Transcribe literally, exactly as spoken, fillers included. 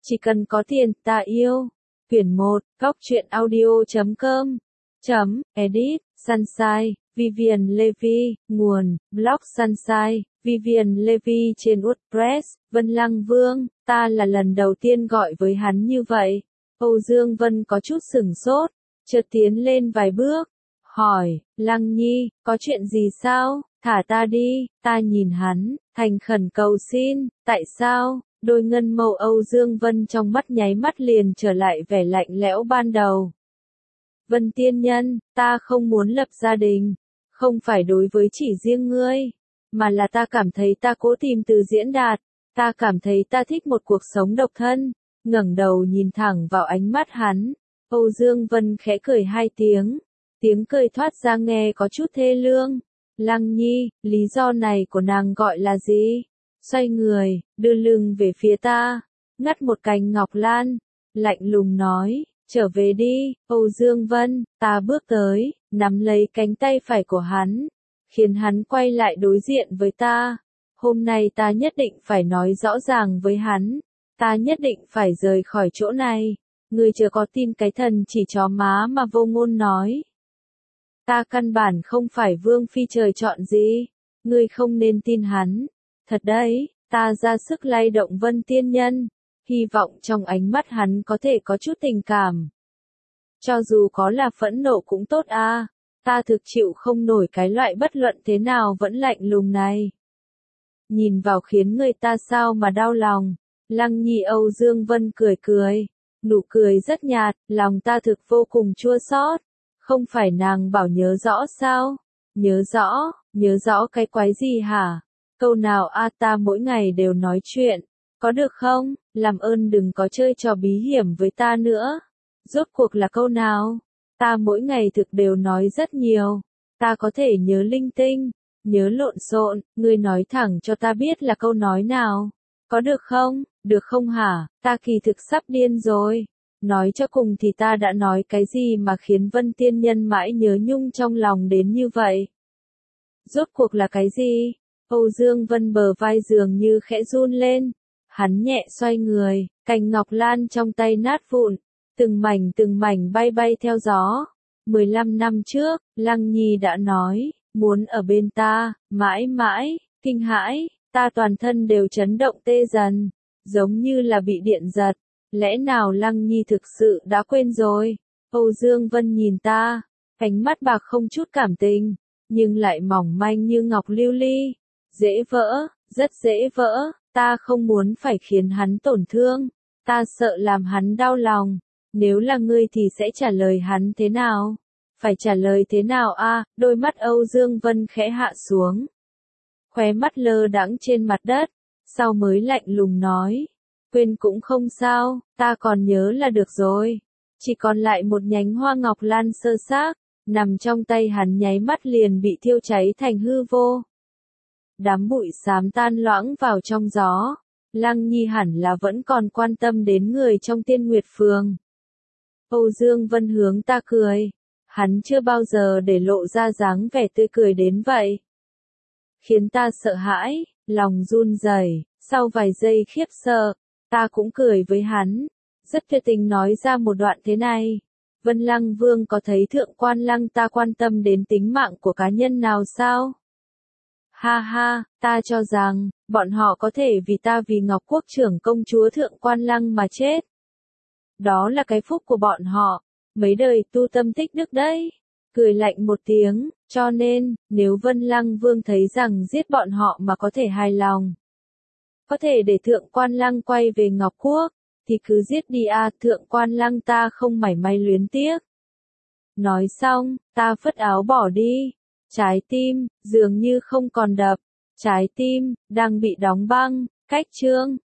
Chỉ cần có tiền, ta yêu. Quyển một, góc truyện audio chấm com. Chấm, edit, Sunshine, Vivian Levi, nguồn, blog Sunshine, Vivian Levi trên WordPress, Vân Lăng Vương, ta là lần đầu tiên gọi với hắn như vậy. Âu Dương Vân có chút sửng sốt, chợt tiến lên vài bước, hỏi, Lăng Nhi, có chuyện gì sao, thả ta đi, ta nhìn hắn, thành khẩn cầu xin, tại sao? Đôi ngân màu Âu Dương Vân trong mắt nháy mắt liền trở lại vẻ lạnh lẽo ban đầu. Vân tiên nhân, ta không muốn lập gia đình, không phải đối với chỉ riêng ngươi, mà là ta cảm thấy ta cố tìm từ diễn đạt, ta cảm thấy ta thích một cuộc sống độc thân. Ngẩng đầu nhìn thẳng vào ánh mắt hắn, Âu Dương Vân khẽ cười hai tiếng, tiếng cười thoát ra nghe có chút thê lương. Lăng Nhi, lý do này của nàng gọi là gì? Xoay người, đưa lưng về phía ta, ngắt một cành ngọc lan, lạnh lùng nói, trở về đi, Âu Dương Vân. Ta bước tới, nắm lấy cánh tay phải của hắn, khiến hắn quay lại đối diện với ta. Hôm nay ta nhất định phải nói rõ ràng với hắn, ta nhất định phải rời khỏi chỗ này. Ngươi chưa có tin cái thần chỉ chó má mà vô ngôn nói. Ta căn bản không phải vương phi trời chọn gì, ngươi không nên tin hắn. Thật đấy, ta ra sức lay động Vân tiên nhân, hy vọng trong ánh mắt hắn có thể có chút tình cảm. Cho dù có là phẫn nộ cũng tốt a, ta thực chịu không nổi cái loại bất luận thế nào vẫn lạnh lùng này. Nhìn vào khiến người ta sao mà đau lòng. Lăng Nhi Âu Dương Vân cười cười, nụ cười rất nhạt, lòng ta thực vô cùng chua xót. Không phải nàng bảo nhớ rõ sao? Nhớ rõ, nhớ rõ cái quái gì hả? Câu nào a ta mỗi ngày đều nói chuyện, có được không? Làm ơn đừng có chơi trò bí hiểm với ta nữa. Rốt cuộc là câu nào? Ta mỗi ngày thực đều nói rất nhiều, ta có thể nhớ linh tinh, nhớ lộn xộn, ngươi nói thẳng cho ta biết là câu nói nào. Có được không? Được không hả? Ta kỳ thực sắp điên rồi. Nói cho cùng thì ta đã nói cái gì mà khiến Vân tiên nhân mãi nhớ nhung trong lòng đến như vậy? Rốt cuộc là cái gì? Âu Dương Vân bờ vai dường như khẽ run lên, hắn nhẹ xoay người, cành ngọc lan trong tay nát vụn, từng mảnh từng mảnh bay bay theo gió. mười lăm năm trước, Lăng Nhi đã nói, muốn ở bên ta, mãi mãi. Kinh hãi, ta toàn thân đều chấn động tê dần, giống như là bị điện giật. Lẽ nào Lăng Nhi thực sự đã quên rồi? Âu Dương Vân nhìn ta, ánh mắt bạc không chút cảm tình, nhưng lại mỏng manh như ngọc lưu ly. Dễ vỡ, rất dễ vỡ, ta không muốn phải khiến hắn tổn thương, ta sợ làm hắn đau lòng. Nếu là ngươi thì sẽ trả lời hắn thế nào? Phải trả lời thế nào a? À, đôi mắt Âu Dương Vân khẽ hạ xuống, khóe mắt lơ đãng trên mặt đất, sau mới lạnh lùng nói, quên cũng không sao, ta còn nhớ là được rồi. Chỉ còn lại một nhánh hoa ngọc lan sơ xác, nằm trong tay hắn nháy mắt liền bị thiêu cháy thành hư vô. Đám bụi xám tan loãng vào trong gió. Lăng Nhi hẳn là vẫn còn quan tâm đến người trong Tiên Nguyệt Phường. Âu Dương Vân hướng ta cười, hắn chưa bao giờ để lộ ra dáng vẻ tươi cười đến vậy, khiến ta sợ hãi, lòng run rẩy. Sau vài giây khiếp sợ, ta cũng cười với hắn, rất tuyệt tình nói ra một đoạn thế này. Vân Lăng Vương có thấy thượng quan Lăng ta quan tâm đến tính mạng của cá nhân nào sao? Ha ha, ta cho rằng, bọn họ có thể vì ta vì Ngọc Quốc trưởng công chúa thượng quan Lăng mà chết. Đó là cái phúc của bọn họ, mấy đời tu tâm tích đức đấy. Cười lạnh một tiếng, cho nên, nếu Vân Lăng Vương thấy rằng giết bọn họ mà có thể hài lòng, có thể để thượng quan Lăng quay về Ngọc Quốc, thì cứ giết đi a, à, thượng quan Lăng ta không mảy may luyến tiếc. Nói xong, ta phất áo bỏ đi. Trái tim, dường như không còn đập. Trái tim, đang bị đóng băng. Cách chương.